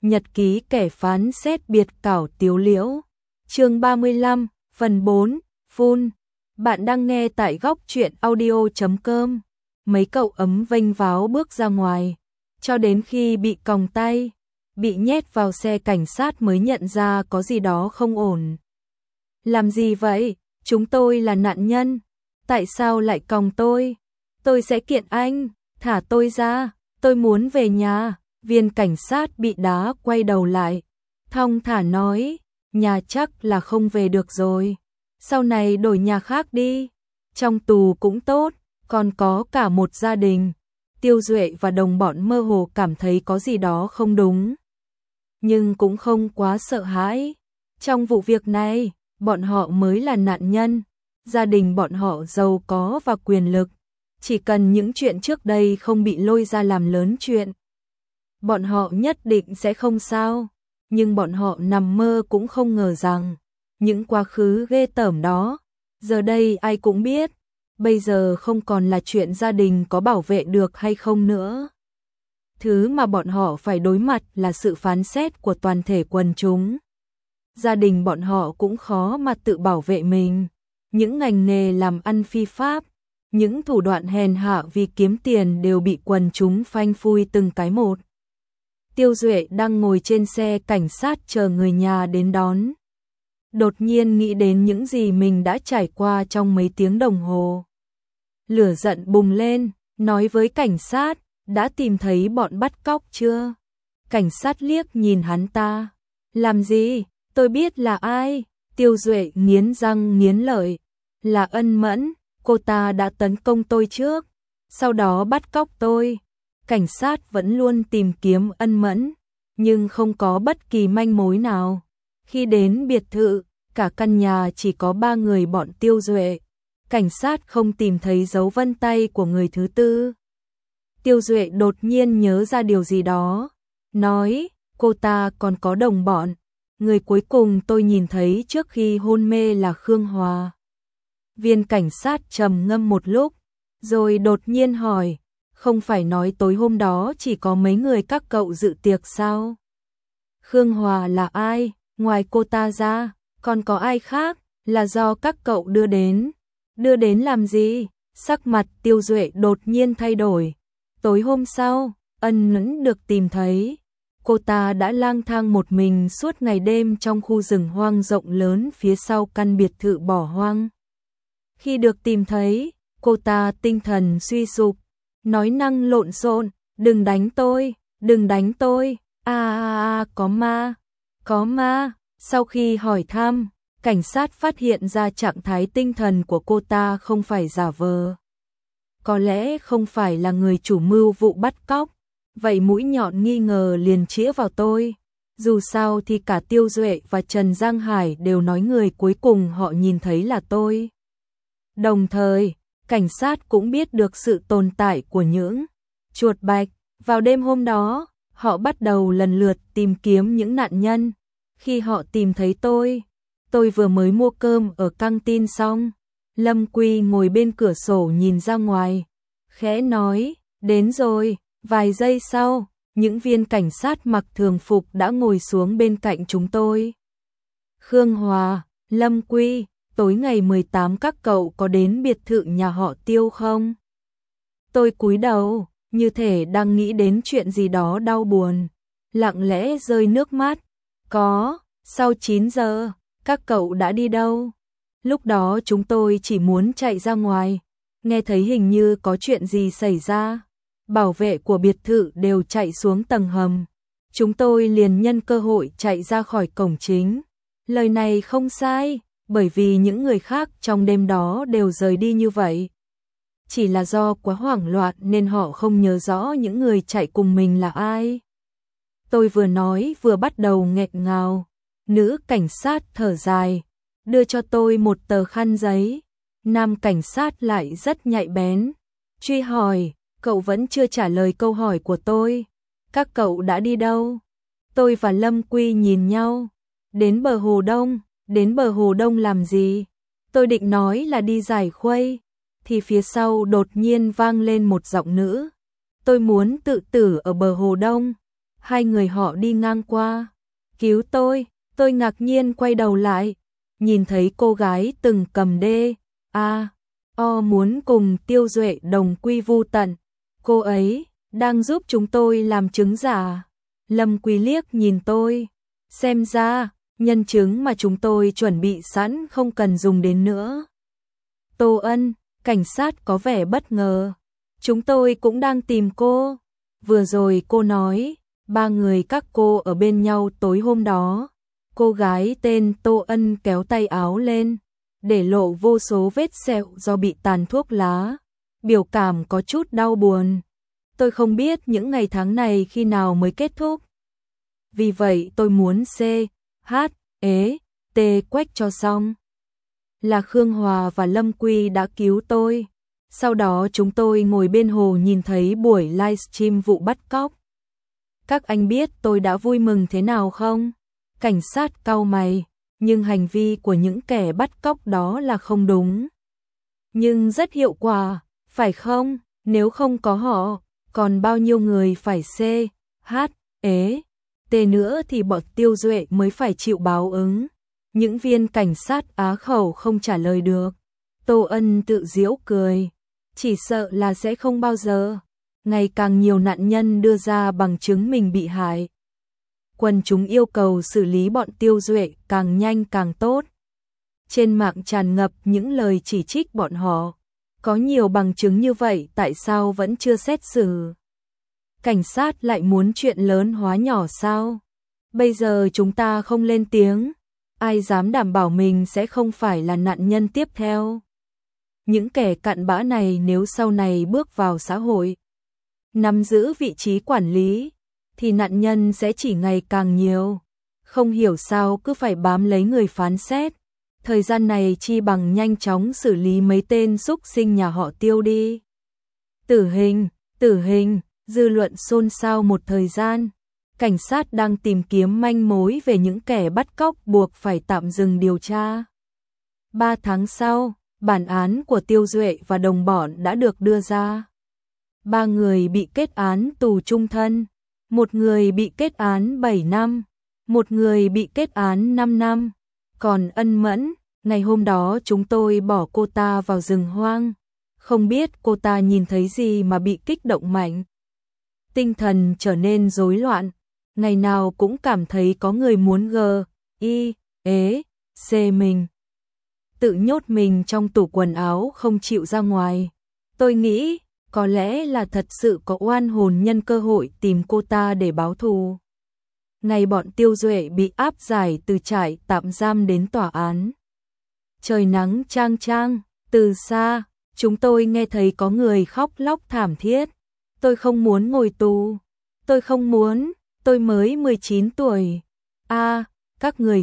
Nhật ký kẻ phán xét biệt cảo Tiếu Liễu. Chương 35, phần 4, Phun. Bạn đang nghe tại góc truyện audio.com. Mấy cậu ấm vênh váo bước ra ngoài, cho đến khi bị còng tay, bị nhét vào xe cảnh sát mới nhận ra có gì đó không ổn. Làm gì vậy? Chúng tôi là nạn nhân. Tại sao lại còng tôi? Tôi sẽ kiện anh, thả tôi ra, tôi muốn về nhà. Viên cảnh sát bị đá quay đầu lại, thong thả nói, nhà chắc là không về được rồi. Sau này đổi nhà khác đi, trong tù cũng tốt, còn có cả một gia đình. Tiêu Duệ và đồng bọn mơ hồ cảm thấy có gì đó không đúng, nhưng cũng không quá sợ hãi. Trong vụ việc này, bọn họ mới là nạn nhân, gia đình bọn họ giàu có và quyền lực, chỉ cần những chuyện trước đây không bị lôi ra làm lớn chuyện, bọn họ nhất định sẽ không sao. Nhưng bọn họ nằm mơ cũng không ngờ rằng những quá khứ ghê tởm đó, giờ đây ai cũng biết, bây giờ không còn là chuyện gia đình có bảo vệ được hay không nữa. Thứ mà bọn họ phải đối mặt là sự phán xét của toàn thể quần chúng. Gia đình bọn họ cũng khó mà tự bảo vệ mình. Những ngành nghề làm ăn phi pháp, những thủ đoạn hèn hạ vì kiếm tiền đều bị quần chúng phanh phui từng cái một. Tiêu Duệ đang ngồi trên xe cảnh sát chờ người nhà đến đón. Đột nhiên nghĩ đến những gì mình đã trải qua trong mấy tiếng đồng hồ. Lửa giận bùng lên, nói với cảnh sát, đã tìm thấy bọn bắt cóc chưa? Cảnh sát liếc nhìn hắn ta. Làm gì? Tôi biết là ai. Tiêu Duệ nghiến răng nghiến lợi. Là Ân Mẫn, cô ta đã tấn công tôi trước, sau đó bắt cóc tôi. Cảnh sát vẫn luôn tìm kiếm Ân Mẫn, nhưng không có bất kỳ manh mối nào. Khi đến biệt thự, cả căn nhà chỉ có 3 người bọn Tiêu Duệ. Cảnh sát không tìm thấy dấu vân tay của người thứ tư. Tiêu Duệ đột nhiên nhớ ra điều gì đó, nói, cô ta còn có đồng bọn. Người cuối cùng tôi nhìn thấy trước khi hôn mê là Khương Hòa. Viên cảnh sát trầm ngâm một lúc, rồi đột nhiên hỏi, không phải nói tối hôm đó chỉ có mấy người các cậu dự tiệc sao? Khương Hòa là ai? Ngoài cô ta ra, còn có ai khác? Là do các cậu đưa đến. Đưa đến làm gì? Sắc mặt Tiêu Duệ đột nhiên thay đổi. Tối hôm sau, Ân Mẫn được tìm thấy. Cô ta đã lang thang một mình suốt ngày đêm trong khu rừng hoang rộng lớn phía sau căn biệt thự bỏ hoang. Khi được tìm thấy, cô ta tinh thần suy sụp, nói năng lộn xộn, đừng đánh tôi, đừng đánh tôi, có ma. Sau khi hỏi thăm, cảnh sát phát hiện ra trạng thái tinh thần của cô ta không phải giả vờ. Có lẽ không phải là người chủ mưu vụ bắt cóc, vậy mũi nhọn nghi ngờ liền chĩa vào tôi. Dù sao thì cả Tiêu Duệ và Trần Giang Hải đều nói người cuối cùng họ nhìn thấy là tôi. Đồng thời, cảnh sát cũng biết được sự tồn tại của những chuột bạch. Vào đêm hôm đó, họ bắt đầu lần lượt tìm kiếm những nạn nhân. Khi họ tìm thấy tôi vừa mới mua cơm ở căng tin xong. Lâm Quy ngồi bên cửa sổ nhìn ra ngoài, khẽ nói, đến rồi. Vài giây sau, những viên cảnh sát mặc thường phục đã ngồi xuống bên cạnh chúng tôi. Khương Hòa, Lâm Quy, tối ngày 18 các cậu có đến biệt thự nhà họ Tiêu không? Tôi cúi đầu, như thể đang nghĩ đến chuyện gì đó đau buồn, lặng lẽ rơi nước mắt. Có, sau 9 giờ, các cậu đã đi đâu? Lúc đó chúng tôi chỉ muốn chạy ra ngoài, nghe thấy hình như có chuyện gì xảy ra. Bảo vệ của biệt thự đều chạy xuống tầng hầm. Chúng tôi liền nhân cơ hội chạy ra khỏi cổng chính. Lời này không sai, bởi vì những người khác trong đêm đó đều rời đi như vậy. Chỉ là do quá hoảng loạn nên họ không nhớ rõ những người chạy cùng mình là ai. Tôi vừa nói vừa bắt đầu nghẹn ngào. Nữ cảnh sát thở dài, đưa cho tôi một tờ khăn giấy. Nam cảnh sát lại rất nhạy bén, truy hỏi, cậu vẫn chưa trả lời câu hỏi của tôi. Các cậu đã đi đâu? Tôi và Lâm Quy nhìn nhau. Đến bờ Hồ Đông. Đến bờ Hồ Đông làm gì? Tôi định nói là đi giải khuây, thì phía sau đột nhiên vang lên một giọng nữ. Tôi muốn tự tử ở bờ Hồ Đông. hai người họ đi ngang qua. Cứu tôi ngạc nhiên quay đầu lại, nhìn thấy cô gái từng cầm D.A.O muốn cùng Tiêu Duệ đồng quy vu tận. Cô ấy đang giúp chúng tôi làm chứng giả. Lâm Quý liếc nhìn tôi, xem ra nhân chứng mà chúng tôi chuẩn bị sẵn không cần dùng đến nữa. Tô Ân, cảnh sát có vẻ bất ngờ. Chúng tôi cũng đang tìm cô. Vừa rồi cô nói, ba người các cô ở bên nhau tối hôm đó. Cô gái tên Tô Ân kéo tay áo lên, để lộ vô số vết sẹo do bị tàn thuốc lá. Biểu cảm có chút đau buồn. Tôi không biết những ngày tháng này khi nào mới kết thúc. Vì vậy tôi muốn C.H.E.T quách cho xong. Là Khương Hòa và Lâm Quy đã cứu tôi. Sau đó chúng tôi ngồi bên hồ nhìn thấy buổi livestream vụ bắt cóc. Các anh biết tôi đã vui mừng thế nào không? Cảnh sát cau mày, nhưng hành vi của những kẻ bắt cóc đó là không đúng. Nhưng rất hiệu quả, phải không? Nếu không có họ, còn bao nhiêu người phải C.H.E.T nữa thì bọn Tiêu Duệ mới phải chịu báo ứng. Những viên cảnh sát á khẩu không trả lời được. Tô Ân tự giễu cười. Chỉ sợ là sẽ không bao giờ. Ngày càng nhiều nạn nhân đưa ra bằng chứng mình bị hại. Quần chúng yêu cầu xử lý bọn Tiêu Duệ càng nhanh càng tốt. Trên mạng tràn ngập những lời chỉ trích bọn họ. Có nhiều bằng chứng như vậy tại sao vẫn chưa xét xử? Cảnh sát lại muốn chuyện lớn hóa nhỏ sao? Bây giờ chúng ta không lên tiếng, ai dám đảm bảo mình sẽ không phải là nạn nhân tiếp theo? Những kẻ cặn bã này nếu sau này bước vào xã hội, nắm giữ vị trí quản lý, thì nạn nhân sẽ chỉ ngày càng nhiều. Không hiểu sao cứ phải bám lấy người phán xét. Thời gian này chi bằng nhanh chóng xử lý mấy tên xúc sinh nhà họ Tiêu đi. Tử hình, dư luận xôn xao một thời gian. Cảnh sát đang tìm kiếm manh mối về những kẻ bắt cóc buộc phải tạm dừng điều tra. 3 tháng sau, bản án của Tiêu Duệ và đồng bọn đã được đưa ra. 3 người bị kết án tù chung thân, 1 người bị kết án 7 năm, 1 người bị kết án 5 năm. Còn Ân Mẫn, ngày hôm đó chúng tôi bỏ cô ta vào rừng hoang. Không biết cô ta nhìn thấy gì mà bị kích động mạnh. Tinh thần trở nên rối loạn, ngày nào cũng cảm thấy có người muốn G.I.E.C mình. Tự nhốt mình trong tủ quần áo không chịu ra ngoài. Tôi nghĩ, có lẽ là thật sự có oan hồn nhân cơ hội tìm cô ta để báo thù. Ngày bọn Tiêu Duệ bị áp giải từ trại tạm giam đến tòa án. Trời nắng chang chang, từ xa, chúng tôi nghe thấy có người khóc lóc thảm thiết. Tôi không muốn ngồi tù. Tôi không muốn, tôi mới 19 tuổi. Các người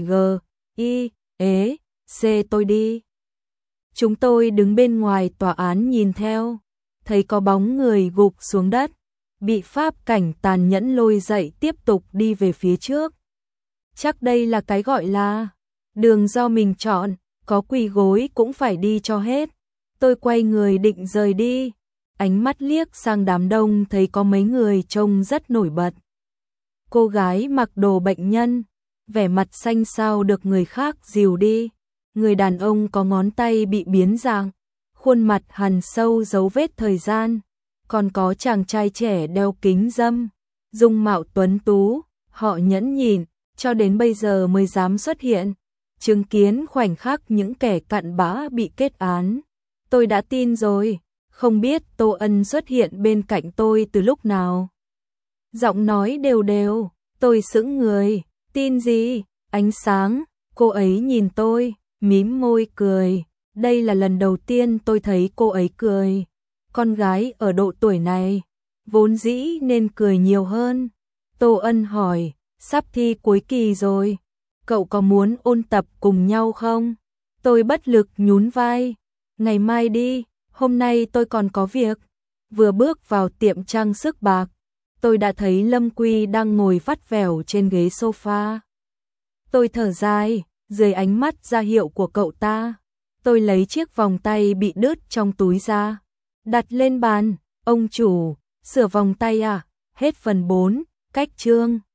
G.I.E.C tôi đi. Chúng tôi đứng bên ngoài tòa án nhìn theo, thấy có bóng người gục xuống đất, bị pháp cảnh tàn nhẫn lôi dậy tiếp tục đi về phía trước. Chắc đây là cái gọi là đường do mình chọn, có quỳ gối cũng phải đi cho hết. Tôi quay người định rời đi, ánh mắt liếc sang đám đông thấy có mấy người trông rất nổi bật. Cô gái mặc đồ bệnh nhân, vẻ mặt xanh xao được người khác dìu đi. Người đàn ông có ngón tay bị biến dạng, khuôn mặt hằn sâu dấu vết thời gian. Còn có chàng trai trẻ đeo kính râm, dung mạo tuấn tú, họ nhẫn nhịn, cho đến bây giờ mới dám xuất hiện, chứng kiến khoảnh khắc những kẻ cặn bã bị kết án. Tôi đã tin rồi, không biết Tô Ân xuất hiện bên cạnh tôi từ lúc nào. Giọng nói đều đều, tôi sững người, tin gì, ánh sáng, cô ấy nhìn tôi, mím môi cười, đây là lần đầu tiên tôi thấy cô ấy cười. Con gái ở độ tuổi này, vốn dĩ nên cười nhiều hơn. Tô Ân hỏi, sắp thi cuối kỳ rồi, cậu có muốn ôn tập cùng nhau không? Tôi bất lực nhún vai, ngày mai đi, hôm nay tôi còn có việc. Vừa bước vào tiệm trang sức bạc, tôi đã thấy Lâm Quy đang ngồi vắt vẻo trên ghế sofa. Tôi thở dài, dưới ánh mắt ra hiệu của cậu ta, tôi lấy chiếc vòng tay bị đứt trong túi ra, đặt lên bàn. Ông chủ, sửa vòng tay à? Hết phần 4. cách chương